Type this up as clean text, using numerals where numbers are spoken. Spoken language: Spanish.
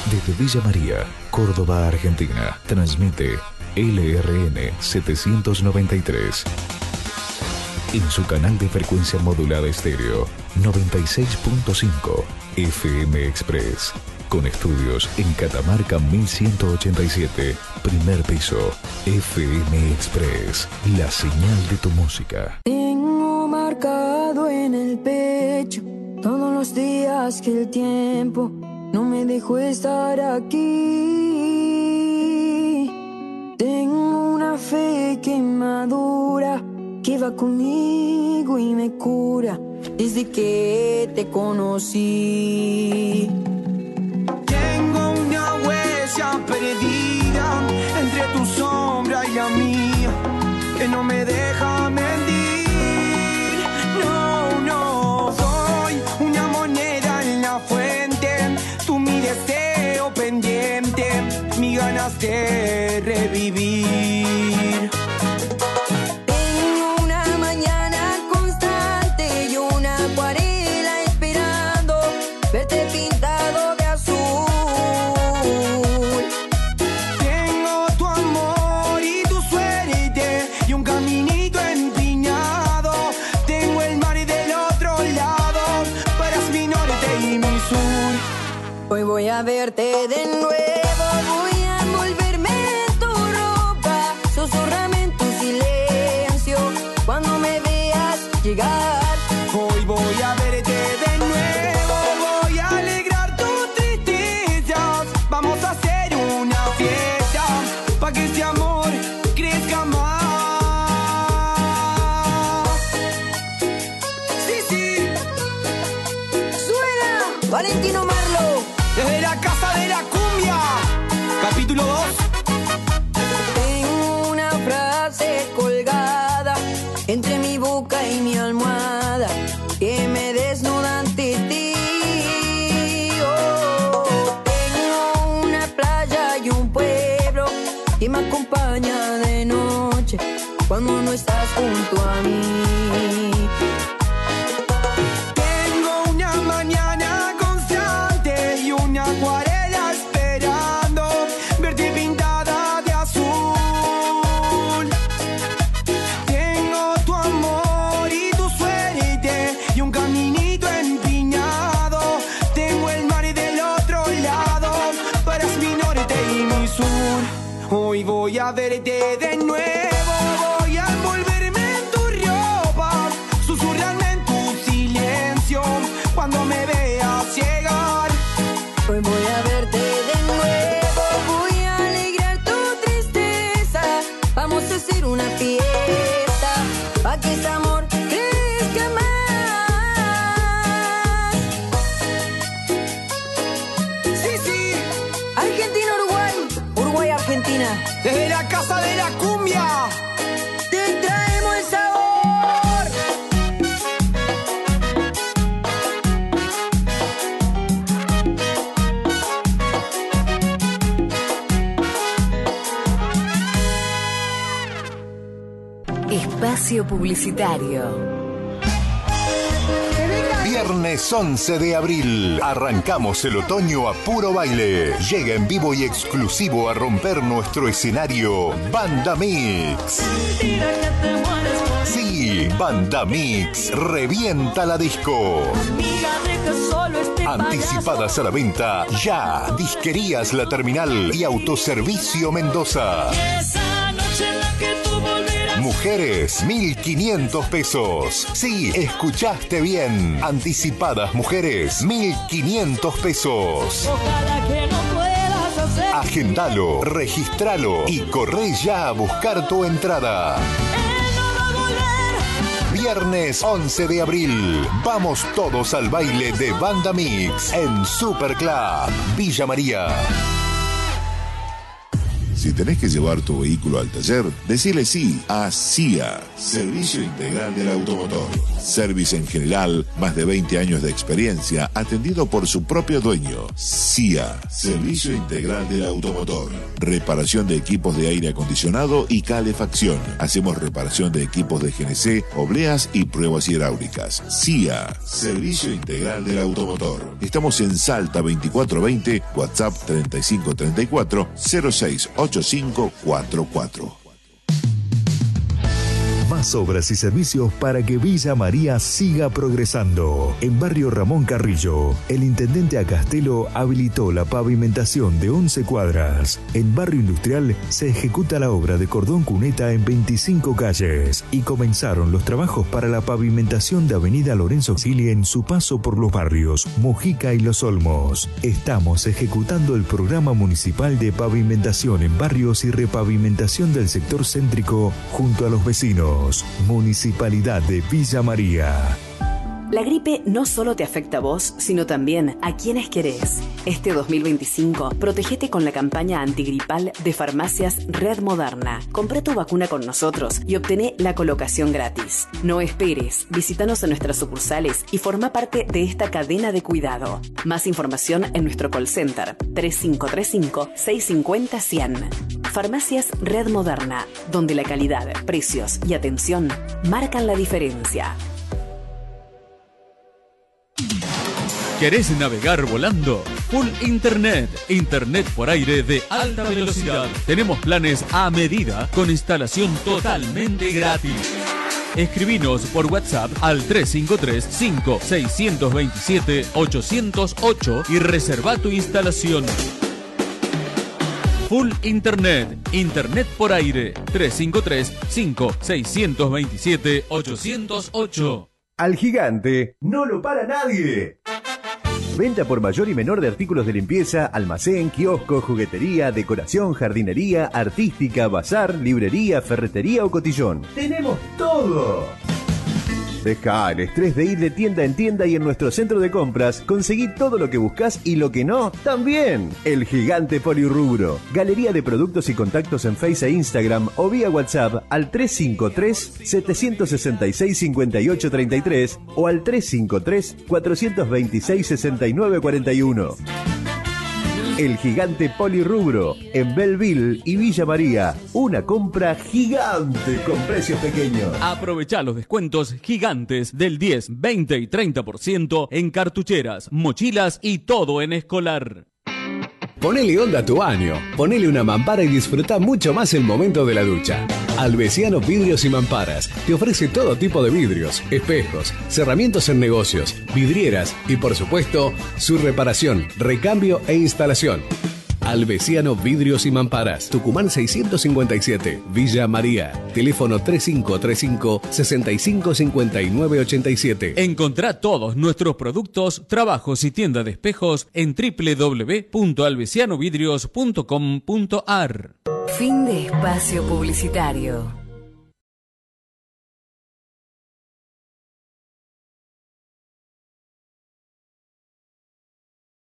Desde Villa María, Córdoba, Argentina, transmite LRN 793. En su canal de frecuencia modulada estéreo 96.5 FM Express. Con estudios en Catamarca 1187, primer piso. FM Express, la señal de tu música. Tengo marcado en el pecho todos los días que el tiempo no me dejó estar aquí. Tengo una fe que madura, que va conmigo y me cura desde que te conocí. Tengo una huella perdida entre tu sombra y la mía, que no me deja mentir. No, no, soy una moneda en la fuente, tú mi deseo pendiente, mis ganas de revivir. Tengo una mañana constante y una acuarela esperando verte pintado de azul. Tengo tu amor y tu suerte y un caminito empinado. Tengo el mar del otro lado, para mi norte y mi sur. Hoy voy a verte de nuevo, voy a envolverme en tu ropa, susurrame en tu silencio cuando me veas llegar. Hoy voy a verte de nuevo, voy a alegrar tus tristezas. Vamos a hacer una fiesta pa' que este amor crezca más. Sí, sí, ¡Suena! Valentino Marlo. desde la casa de la cumbia, capítulo 2. Tengo una frase colgada entre mi boca y mi almohada que me desnuda ante ti. Oh, tengo una playa y un pueblo que me acompaña de noche cuando no estás junto a mí. Tengo una mañana constante y una acuarela esperando verte pintada de azul. Tengo tu amor y tu suerte y un caminito empinado. Tengo el mar del otro lado, para mi norte y mi sur. Hoy voy a verte de nuevo, voy a envolverme en tu ropa, susurrarme en tu silencio cuando me veas llegar. Hoy voy a verte de nuevo, voy a alegrar tu tristeza. Vamos a hacer una fiesta pa' que este amor crezca más. Sí, sí, Argentina, Uruguay, Uruguay, Argentina. desde la casa de la cumbia. Te traemos el sabor. Espacio publicitario. Viernes 11 de abril. Arrancamos el otoño a puro baile. Llega en vivo y exclusivo a romper nuestro escenario Banda Mix. Sí, Banda Mix revienta la disco. Anticipadas a la venta ya. Disquerías La Terminal y Autoservicio Mendoza. Mujeres, 1.500 pesos. Sí, escuchaste bien. Anticipadas mujeres, 1.500 pesos. Agendalo, registralo y corre ya a buscar tu entrada. Viernes 11 de abril. Vamos todos al baile de Banda Mix en Super Club Villa María. Si tenés que llevar tu vehículo al taller, decile sí a CIA, Servicio Integral del Automotor. Service en general, más de 20 años de experiencia, atendido por su propio dueño. CIA, Servicio Integral del Automotor. Reparación de equipos de aire acondicionado y calefacción. Hacemos reparación de equipos de GNC, obleas y pruebas hidráulicas. CIA, Servicio Integral del Automotor. Estamos en Salta 2420, WhatsApp 3534 068544. Más obras y servicios para que Villa María siga progresando. En Barrio Ramón Carrillo, el intendente Acastelo habilitó la pavimentación de 11 cuadras. En Barrio Industrial se ejecuta la obra de cordón cuneta en 25 calles y comenzaron los trabajos para la pavimentación de Avenida Lorenzo Gili en su paso por los barrios Mujica y Los Olmos. Estamos ejecutando el programa municipal de pavimentación en barrios y repavimentación del sector céntrico junto a los vecinos. Municipalidad de Villa María. La gripe no solo te afecta a vos, sino también a quienes querés. Este 2025, protégete con la campaña antigripal de Farmacias Red Moderna. Comprá tu vacuna con nosotros y obtené la colocación gratis. No esperes, visítanos en nuestras sucursales y forma parte de esta cadena de cuidado. Más información en nuestro call center 3535-650-100. Farmacias Red Moderna, donde la calidad, precios y atención marcan la diferencia. ¿Querés navegar volando? Full Internet. Internet por aire de alta velocidad. Tenemos planes a medida con instalación totalmente gratis. Escribinos por WhatsApp al 353-5627-808 y reserva tu instalación. Full Internet. Internet por aire. 353-5627-808. Al gigante no lo para nadie. Venta por mayor y menor de artículos de limpieza, almacén, kiosco, juguetería, decoración, jardinería, artística, bazar, librería, ferretería o cotillón. ¡Tenemos todo! Deja el estrés de ir de tienda en tienda y en nuestro centro de compras conseguí todo lo que buscas y lo que no, también. El Gigante Polirrubro. Galería de productos y contactos en Face e Instagram o vía WhatsApp al 353-766-5833 o al 353-426-6941. El Gigante Polirrubro, en Belleville y Villa María. Una compra gigante con precios pequeños. Aprovechá los descuentos gigantes del 10, 20 y 30% en cartucheras, mochilas y todo en escolar. Ponele onda a tu baño, ponele una mampara y disfruta mucho más el momento de la ducha. Albesiano Vidrios y Mamparas te ofrece todo tipo de vidrios, espejos, cerramientos en negocios, vidrieras y por supuesto su reparación, recambio e instalación. Albesiano Vidrios y Mamparas, Tucumán 657, Villa María. Teléfono 3535-655987. Encontrá todos nuestros productos, trabajos y tienda de espejos en www.albesianovidrios.com.ar. Fin de espacio publicitario.